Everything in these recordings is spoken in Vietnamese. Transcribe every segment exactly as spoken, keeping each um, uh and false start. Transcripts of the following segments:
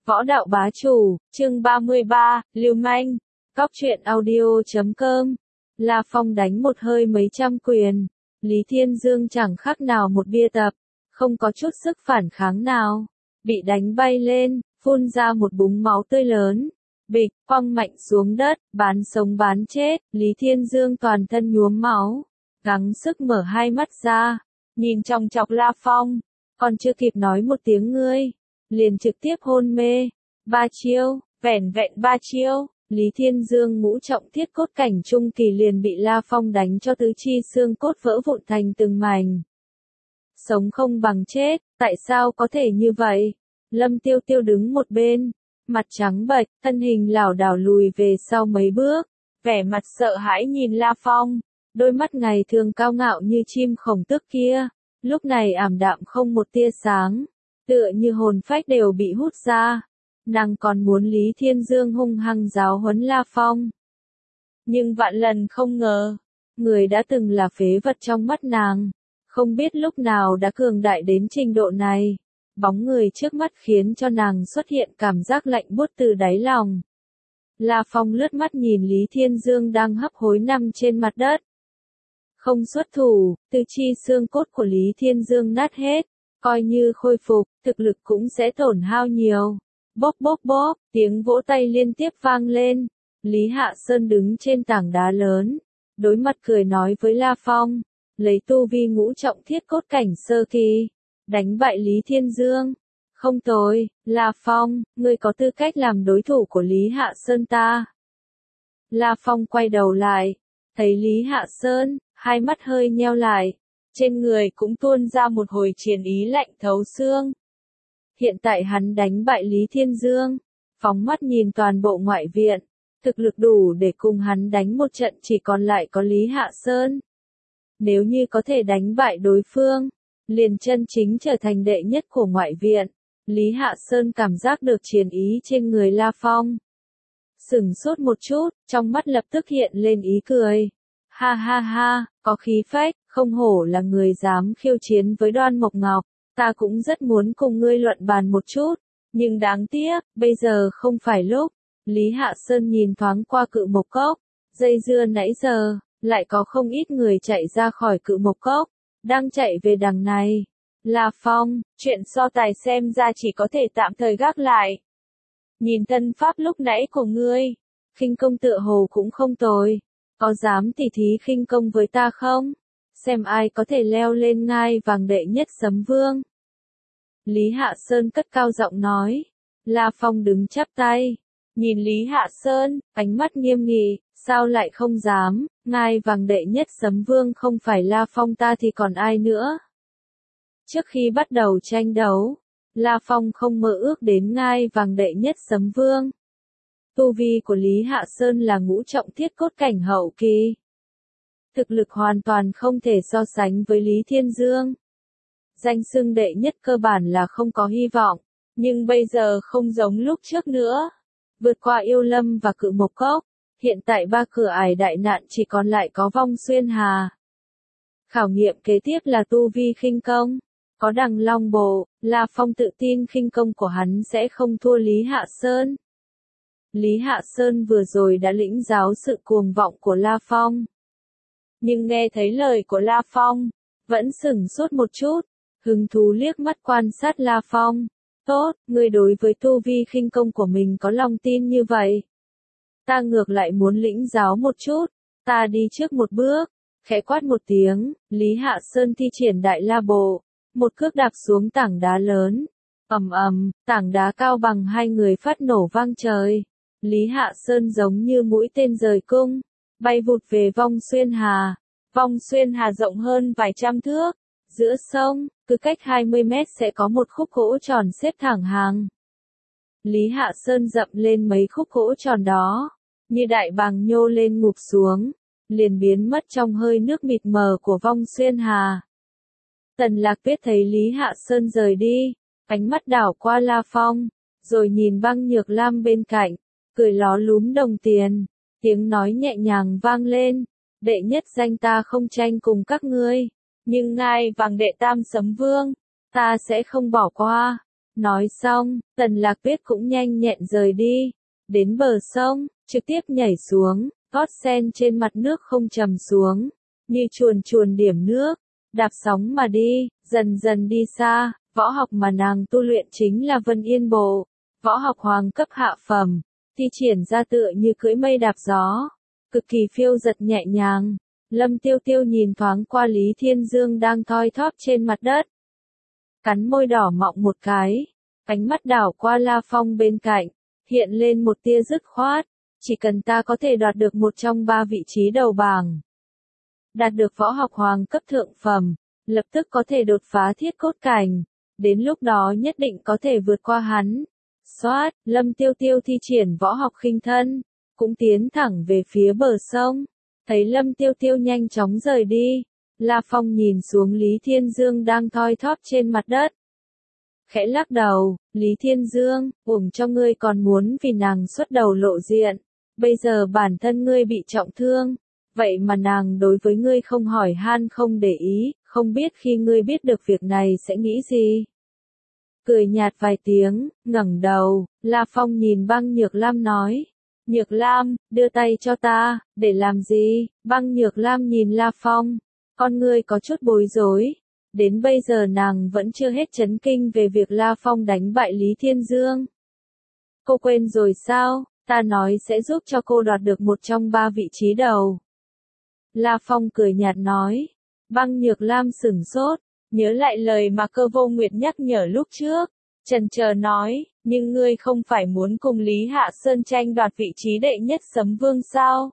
Võ đạo bá chủ, chương ba mươi ba, Lưu Manh, Cóc truyện audio chấm com. La Phong đánh một hơi mấy trăm quyền, Lý Thiên Dương chẳng khác nào một bia tập, không có chút sức phản kháng nào, bị đánh bay lên, phun ra một búng máu tươi lớn, bịch, quăng mạnh xuống đất, bán sống bán chết, Lý Thiên Dương toàn thân nhuốm máu, gắng sức mở hai mắt ra, nhìn chòng chọc La Phong, còn chưa kịp nói một tiếng ngươi, liền trực tiếp hôn mê. Ba chiêu, vẻn vẹn ba chiêu, Lý Thiên Dương ngũ trọng thiết cốt cảnh trung kỳ liền bị La Phong đánh cho tứ chi xương cốt vỡ vụn thành từng mảnh. Sống không bằng chết, tại sao có thể như vậy? Lâm Tiêu Tiêu đứng một bên, mặt trắng bệch, thân hình lảo đảo lùi về sau mấy bước, vẻ mặt sợ hãi nhìn La Phong, đôi mắt ngày thường cao ngạo như chim khổng tước kia, lúc này ảm đạm không một tia sáng, tựa như hồn phách đều bị hút ra. Nàng còn muốn Lý Thiên Dương hung hăng giáo huấn La Phong. Nhưng vạn lần không ngờ, người đã từng là phế vật trong mắt nàng, không biết lúc nào đã cường đại đến trình độ này. Bóng người trước mắt khiến cho nàng xuất hiện cảm giác lạnh buốt từ đáy lòng. La Phong lướt mắt nhìn Lý Thiên Dương đang hấp hối nằm trên mặt đất. Không xuất thủ, tư chi xương cốt của Lý Thiên Dương nát hết, coi như khôi phục, thực lực cũng sẽ tổn hao nhiều. Bóp bóp bóp, tiếng vỗ tay liên tiếp vang lên. Lý Hạ Sơn đứng trên tảng đá lớn, đối mặt cười nói với La Phong, lấy tu vi ngũ trọng thiết cốt cảnh sơ kỳ, đánh bại Lý Thiên Dương. Không tồi, La Phong, ngươi có tư cách làm đối thủ của Lý Hạ Sơn ta. La Phong quay đầu lại, thấy Lý Hạ Sơn, hai mắt hơi nheo lại, trên người cũng tuôn ra một hồi chiến ý lạnh thấu xương. Hiện tại hắn đánh bại Lý Thiên Dương, phóng mắt nhìn toàn bộ ngoại viện, thực lực đủ để cùng hắn đánh một trận chỉ còn lại có Lý Hạ Sơn. Nếu như có thể đánh bại đối phương, liền chân chính trở thành đệ nhất của ngoại viện, Lý Hạ Sơn cảm giác được chiến ý trên người La Phong. Sửng sốt một chút, trong mắt lập tức hiện lên ý cười. Ha ha ha, có khí phách, không hổ là người dám khiêu chiến với Đoan Mộc Ngọc. Ta cũng rất muốn cùng ngươi luận bàn một chút, nhưng đáng tiếc, bây giờ không phải lúc. Lý Hạ Sơn nhìn thoáng qua Cự Mộc Cốc, dây dưa nãy giờ, lại có không ít người chạy ra khỏi Cự Mộc Cốc, đang chạy về đằng này. La Phong, chuyện so tài xem ra chỉ có thể tạm thời gác lại. Nhìn thân pháp lúc nãy của ngươi, khinh công tựa hồ cũng không tồi, có dám tỉ thí khinh công với ta không? Xem ai có thể leo lên ngai vàng đệ nhất Sấm Vương. Lý Hạ Sơn cất cao giọng nói. La Phong đứng chắp tay, nhìn Lý Hạ Sơn, ánh mắt nghiêm nghị, sao lại không dám, ngai vàng đệ nhất Sấm Vương không phải La Phong ta thì còn ai nữa. Trước khi bắt đầu tranh đấu, La Phong không mơ ước đến ngai vàng đệ nhất Sấm Vương. Tu vi của Lý Hạ Sơn là ngũ trọng thiết cốt cảnh hậu kỳ. Thực lực hoàn toàn không thể so sánh với Lý Thiên Dương. Danh xưng đệ nhất cơ bản là không có hy vọng, nhưng bây giờ không giống lúc trước nữa. Vượt qua Yêu Lâm và Cự Mộc Cốc, hiện tại ba cửa ải đại nạn chỉ còn lại có Vong Xuyên Hà. Khảo nghiệm kế tiếp là tu vi khinh công. Có Đằng Long Bộ, La Phong tự tin khinh công của hắn sẽ không thua Lý Hạ Sơn. Lý Hạ Sơn vừa rồi đã lĩnh giáo sự cuồng vọng của La Phong. Nhưng nghe thấy lời của La Phong, vẫn sửng sốt một chút, hứng thú liếc mắt quan sát La Phong. Tốt, ngươi đối với tu vi khinh công của mình có lòng tin như vậy. Ta ngược lại muốn lĩnh giáo một chút, ta đi trước một bước, khẽ quát một tiếng, Lý Hạ Sơn thi triển Đại La Bộ, một cước đạp xuống tảng đá lớn. Ầm ầm, tảng đá cao bằng hai người phát nổ vang trời. Lý Hạ Sơn giống như mũi tên rời cung, bay vụt về Vong Xuyên Hà. Vong Xuyên Hà rộng hơn vài trăm thước, giữa sông, cứ cách hai mươi mét sẽ có một khúc gỗ tròn xếp thẳng hàng. Lý Hạ Sơn dậm lên mấy khúc gỗ tròn đó, như đại bàng nhô lên ngụp xuống, liền biến mất trong hơi nước mịt mờ của Vong Xuyên Hà. Tần Lạc Tuyết thấy Lý Hạ Sơn rời đi, ánh mắt đảo qua La Phong, rồi nhìn Băng Nhược Lam bên cạnh, cười ló lúm đồng tiền, tiếng nói nhẹ nhàng vang lên, đệ nhất danh ta không tranh cùng các ngươi, nhưng ngai vàng đệ tam Sấm Vương, ta sẽ không bỏ qua. Nói xong, Tần Lạc Tuyết cũng nhanh nhẹn rời đi. Đến bờ sông, trực tiếp nhảy xuống, gót sen trên mặt nước không trầm xuống. Như chuồn chuồn điểm nước, đạp sóng mà đi, dần dần đi xa. Võ học mà nàng tu luyện chính là Vân Yên Bộ. Võ học hoàng cấp hạ phẩm, thi triển ra tựa như cưỡi mây đạp gió. Cực kỳ phiêu giật nhẹ nhàng. Lâm Tiêu Tiêu nhìn thoáng qua Lý Thiên Dương đang thoi thóp trên mặt đất. Cắn môi đỏ mọng một cái, ánh mắt đảo qua La Phong bên cạnh, hiện lên một tia dứt khoát, chỉ cần ta có thể đoạt được một trong ba vị trí đầu bảng. Đạt được võ học hoàng cấp thượng phẩm, lập tức có thể đột phá thiết cốt cảnh, đến lúc đó nhất định có thể vượt qua hắn. Xoát, Lâm Tiêu Tiêu thi triển võ học khinh thân, cũng tiến thẳng về phía bờ sông. Thấy Lâm Tiêu Tiêu nhanh chóng rời đi, La Phong nhìn xuống Lý Thiên Dương đang thoi thóp trên mặt đất. Khẽ lắc đầu, Lý Thiên Dương, uổng cho ngươi còn muốn vì nàng xuất đầu lộ diện. Bây giờ bản thân ngươi bị trọng thương, vậy mà nàng đối với ngươi không hỏi han không để ý, không biết khi ngươi biết được việc này sẽ nghĩ gì. Cười nhạt vài tiếng, ngẩng đầu, La Phong nhìn Băng Nhược Lam nói. Nhược Lam, đưa tay cho ta, để làm gì? Băng Nhược Lam nhìn La Phong, con ngươi có chút bối rối. Đến bây giờ nàng vẫn chưa hết chấn kinh về việc La Phong đánh bại Lý Thiên Dương. Cô quên rồi sao? Ta nói sẽ giúp cho cô đoạt được một trong ba vị trí đầu. La Phong cười nhạt nói. Băng Nhược Lam sửng sốt, nhớ lại lời mà Cơ Vô Nguyệt nhắc nhở lúc trước. Chần chờ nói, nhưng ngươi không phải muốn cùng Lý Hạ Sơn tranh đoạt vị trí đệ nhất Sấm Vương sao?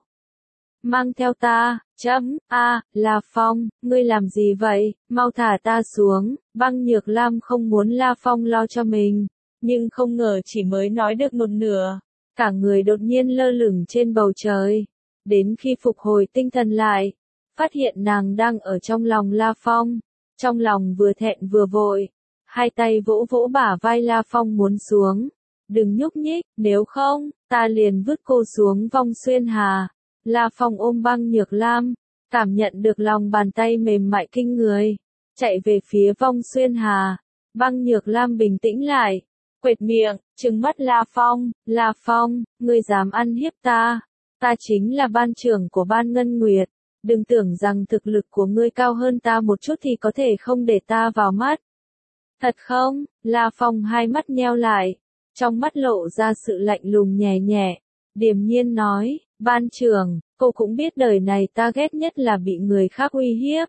Mang theo ta, chấm, a, à, La Phong, ngươi làm gì vậy, mau thả ta xuống. Băng Nhược Lam không muốn La Phong lo cho mình, nhưng không ngờ chỉ mới nói được một nửa, cả người đột nhiên lơ lửng trên bầu trời. Đến khi phục hồi tinh thần lại, phát hiện nàng đang ở trong lòng La Phong, trong lòng vừa thẹn vừa vội. Hai tay vỗ vỗ bả vai La Phong muốn xuống. Đừng nhúc nhích, nếu không, ta liền vứt cô xuống vong xuyên hà. La Phong ôm Băng Nhược Lam, cảm nhận được lòng bàn tay mềm mại kinh người, chạy về phía vong xuyên hà. Băng Nhược Lam bình tĩnh lại, quệt miệng, trừng mắt La Phong. La Phong, ngươi dám ăn hiếp ta? Ta chính là ban trưởng của ban Ngân Nguyệt. Đừng tưởng rằng thực lực của ngươi cao hơn ta một chút thì có thể không để ta vào mắt. Thật không? La Phong hai mắt nheo lại, trong mắt lộ ra sự lạnh lùng nhẹ nhẹ, điềm nhiên nói, ban trưởng, cô cũng biết đời này ta ghét nhất là bị người khác uy hiếp.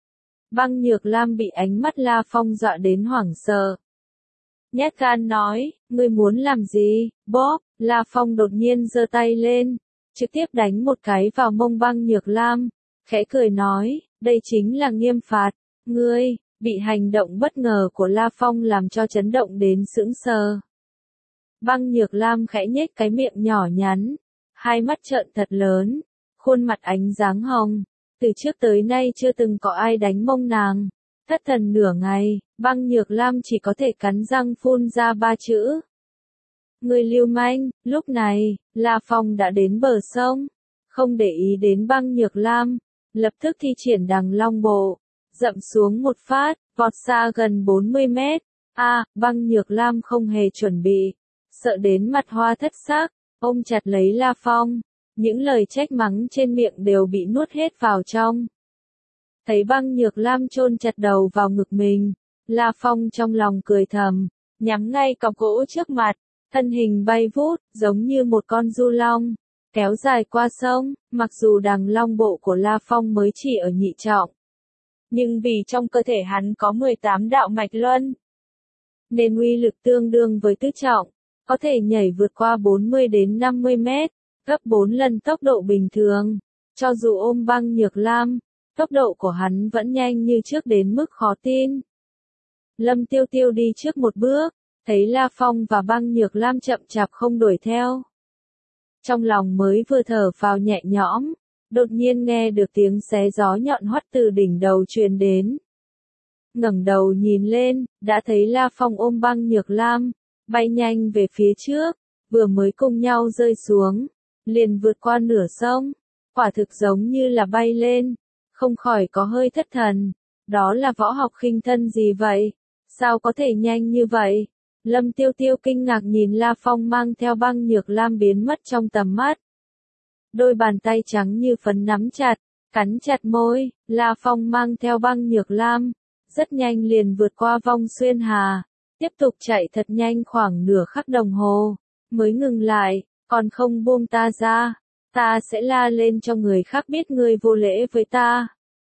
Băng Nhược Lam bị ánh mắt La Phong dọa đến hoảng sợ. Nhát gan nói, ngươi muốn làm gì? Bóp, La Phong đột nhiên giơ tay lên, trực tiếp đánh một cái vào mông Băng Nhược Lam, khẽ cười nói, đây chính là nghiêm phạt, ngươi. Bị hành động bất ngờ của La Phong làm cho chấn động đến sững sờ. Băng Nhược Lam khẽ nhếch cái miệng nhỏ nhắn, hai mắt trợn thật lớn, khuôn mặt ánh dáng hồng. Từ trước tới nay chưa từng có ai đánh mông nàng. Thất thần nửa ngày, Băng Nhược Lam chỉ có thể cắn răng phun ra ba chữ. Người lưu manh. Lúc này, La Phong đã đến bờ sông, không để ý đến Băng Nhược Lam, lập tức thi triển Đằng Long Bộ. Dậm xuống một phát, vọt xa gần bốn mươi mét. A, à, Băng Nhược Lam không hề chuẩn bị, sợ đến mặt hoa thất sắc, ôm chặt lấy La Phong, những lời trách mắng trên miệng đều bị nuốt hết vào trong. Thấy Băng Nhược Lam chôn chặt đầu vào ngực mình, La Phong trong lòng cười thầm, nhắm ngay cọc gỗ trước mặt, thân hình bay vút, giống như một con du long, kéo dài qua sông. Mặc dù Đằng Long Bộ của La Phong mới chỉ ở nhị trọng, nhưng vì trong cơ thể hắn có mười tám đạo mạch luân, nên uy lực tương đương với tứ trọng, có thể nhảy vượt qua bốn mươi đến năm mươi mét, gấp bốn lần tốc độ bình thường. Cho dù ôm Băng Nhược Lam, tốc độ của hắn vẫn nhanh như trước đến mức khó tin. Lâm Tiêu Tiêu đi trước một bước, thấy La Phong và Băng Nhược Lam chậm chạp không đuổi theo. Trong lòng mới vừa thở phào nhẹ nhõm, đột nhiên nghe được tiếng xé gió nhọn hoắt từ đỉnh đầu truyền đến. Ngẩng đầu nhìn lên, đã thấy La Phong ôm Băng Nhược Lam, bay nhanh về phía trước, vừa mới cùng nhau rơi xuống, liền vượt qua nửa sông, quả thực giống như là bay lên, không khỏi có hơi thất thần. Đó là võ học khinh thân gì vậy? Sao có thể nhanh như vậy? Lâm Tiêu Tiêu kinh ngạc nhìn La Phong mang theo Băng Nhược Lam biến mất trong tầm mắt. Đôi bàn tay trắng như phấn nắm chặt, cắn chặt môi, La Phong mang theo Băng Nhược Lam, rất nhanh liền vượt qua vong xuyên hà, tiếp tục chạy thật nhanh khoảng nửa khắc đồng hồ, mới ngừng lại, còn không buông ta ra, ta sẽ la lên cho người khác biết ngươi vô lễ với ta.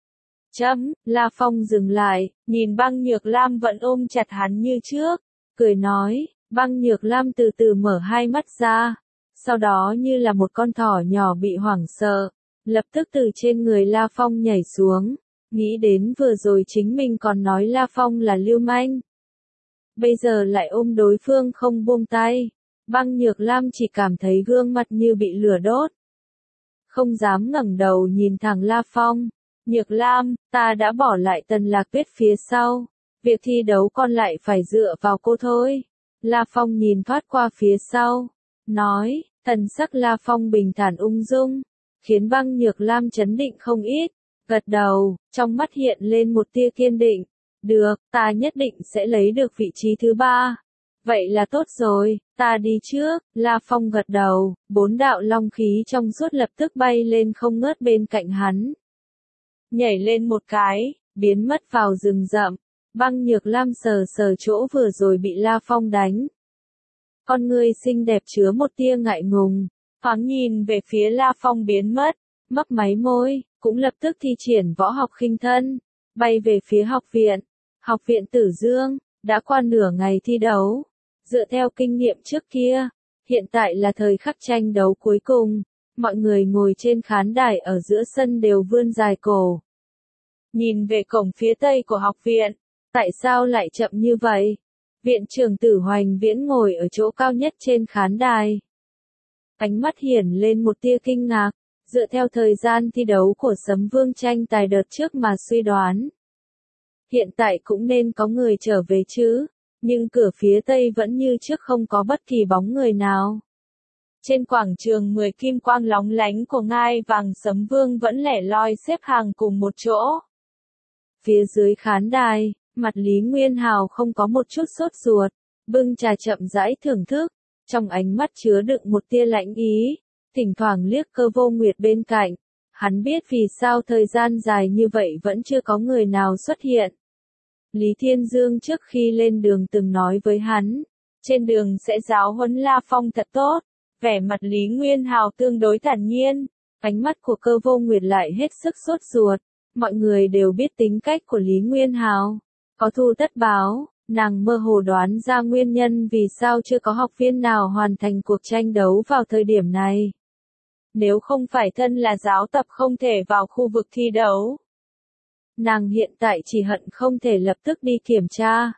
Chấm, La Phong dừng lại, nhìn Băng Nhược Lam vẫn ôm chặt hắn như trước, cười nói, Băng Nhược Lam từ từ mở hai mắt ra, sau đó như là một con thỏ nhỏ bị hoảng sợ, lập tức từ trên người La Phong nhảy xuống, nghĩ đến vừa rồi chính mình còn nói La Phong là lưu manh. Bây giờ lại ôm đối phương không buông tay, Băng Nhược Lam chỉ cảm thấy gương mặt như bị lửa đốt. Không dám ngẩng đầu nhìn thẳng La Phong. Nhược Lam, ta đã bỏ lại Tần Lạc Tuyết phía sau. Việc thi đấu còn lại phải dựa vào cô thôi. La Phong nhìn thoát qua phía sau. Nói, thần sắc La Phong bình thản ung dung. Khiến Băng Nhược Lam chấn định không ít. Gật đầu, trong mắt hiện lên một tia kiên định. Được, ta nhất định sẽ lấy được vị trí thứ ba. Vậy là tốt rồi, ta đi trước. La Phong gật đầu, bốn đạo long khí trong suốt lập tức bay lên không ngớt bên cạnh hắn. Nhảy lên một cái, biến mất vào rừng rậm. Băng Nhược Lam sờ sờ chỗ vừa rồi bị La Phong đánh. Con người xinh đẹp chứa một tia ngại ngùng, thoáng nhìn về phía La Phong biến mất, mấp máy môi, cũng lập tức thi triển võ học khinh thân, bay về phía học viện. Học viện Tử Dương, đã qua nửa ngày thi đấu. Dựa theo kinh nghiệm trước kia, hiện tại là thời khắc tranh đấu cuối cùng. Mọi người ngồi trên khán đài ở giữa sân đều vươn dài cổ. Nhìn về cổng phía tây của học viện, tại sao lại chậm như vậy? Viện trưởng Tử Hoành Viễn ngồi ở chỗ cao nhất trên khán đài. Ánh mắt hiển lên một tia kinh ngạc, dựa theo thời gian thi đấu của Sấm Vương tranh tài đợt trước mà suy đoán. Hiện tại cũng nên có người trở về chứ, nhưng cửa phía tây vẫn như trước không có bất kỳ bóng người nào. Trên quảng trường mười kim quang lóng lánh của ngai vàng Sấm Vương vẫn lẻ loi xếp hàng cùng một chỗ. Phía dưới khán đài, mặt Lý Nguyên Hào không có một chút sốt ruột, bưng trà chậm rãi thưởng thức, trong ánh mắt chứa đựng một tia lãnh ý, thỉnh thoảng liếc Cơ Vô Nguyệt bên cạnh. Hắn biết vì sao thời gian dài như vậy vẫn chưa có người nào xuất hiện. Lý Thiên Dương trước khi lên đường từng nói với hắn, trên đường sẽ giáo huấn La Phong thật tốt. Vẻ mặt Lý Nguyên Hào tương đối thản nhiên, ánh mắt của Cơ Vô Nguyệt lại hết sức sốt ruột. Mọi người đều biết tính cách của Lý Nguyên Hào, có thù tất báo, nàng mơ hồ đoán ra nguyên nhân vì sao chưa có học viên nào hoàn thành cuộc tranh đấu vào thời điểm này. Nếu không phải thân là giáo tập không thể vào khu vực thi đấu, nàng hiện tại chỉ hận không thể lập tức đi kiểm tra.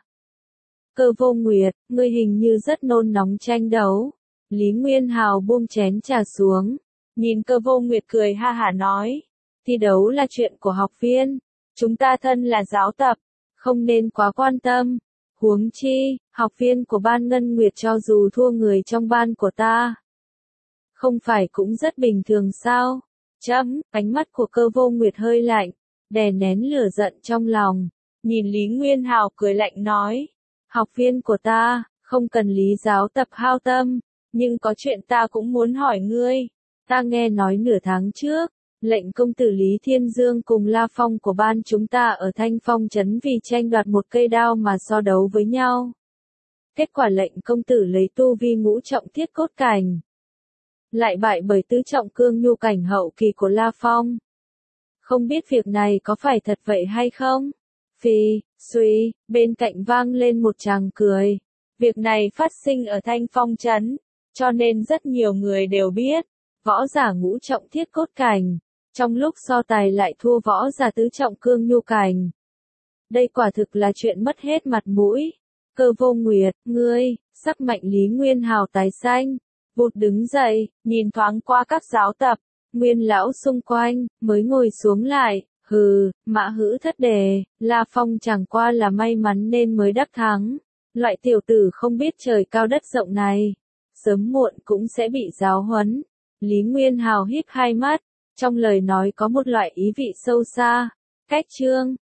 Cơ Vô Nguyệt, ngươi hình như rất nôn nóng tranh đấu. Lý Nguyên Hào buông chén trà xuống, nhìn Cơ Vô Nguyệt cười ha hả nói, thi đấu là chuyện của học viên, chúng ta thân là giáo tập, không nên quá quan tâm, huống chi, học viên của ban Ngân Nguyệt cho dù thua người trong ban của ta, không phải cũng rất bình thường sao? Chấm, ánh mắt của Cơ Vô Nguyệt hơi lạnh, đè nén lửa giận trong lòng, nhìn Lý Nguyên Hào cười lạnh nói, học viên của ta, không cần Lý giáo tập hao tâm. Nhưng có chuyện ta cũng muốn hỏi ngươi. Ta nghe nói nửa tháng trước, lệnh công tử Lý Thiên Dương cùng La Phong của ban chúng ta ở Thanh Phong Trấn vì tranh đoạt một cây đao mà so đấu với nhau. Kết quả lệnh công tử lấy tu vi ngũ trọng thiết cốt cảnh, lại bại bởi tứ trọng cương nhu cảnh hậu kỳ của La Phong. Không biết việc này có phải thật vậy hay không? Phi, suy, bên cạnh vang lên một tràng cười. Việc này phát sinh ở Thanh Phong Trấn, cho nên rất nhiều người đều biết, võ giả ngũ trọng thiết cốt cảnh, trong lúc so tài lại thua võ giả tứ trọng cương nhu cảnh. Đây quả thực là chuyện mất hết mặt mũi. Cơ Vô Nguyệt, ngươi, sắc mạnh Lý Nguyên Hào tái xanh, vụt đứng dậy, nhìn thoáng qua các giáo tập, nguyên lão xung quanh, mới ngồi xuống lại, hừ, mã hữ thất đề, La Phong chẳng qua là may mắn nên mới đắc thắng. Loại tiểu tử không biết trời cao đất rộng này, sớm muộn cũng sẽ bị giáo huấn. Lý Nguyên Hào híp hai mắt, trong lời nói có một loại ý vị sâu xa. Cách chương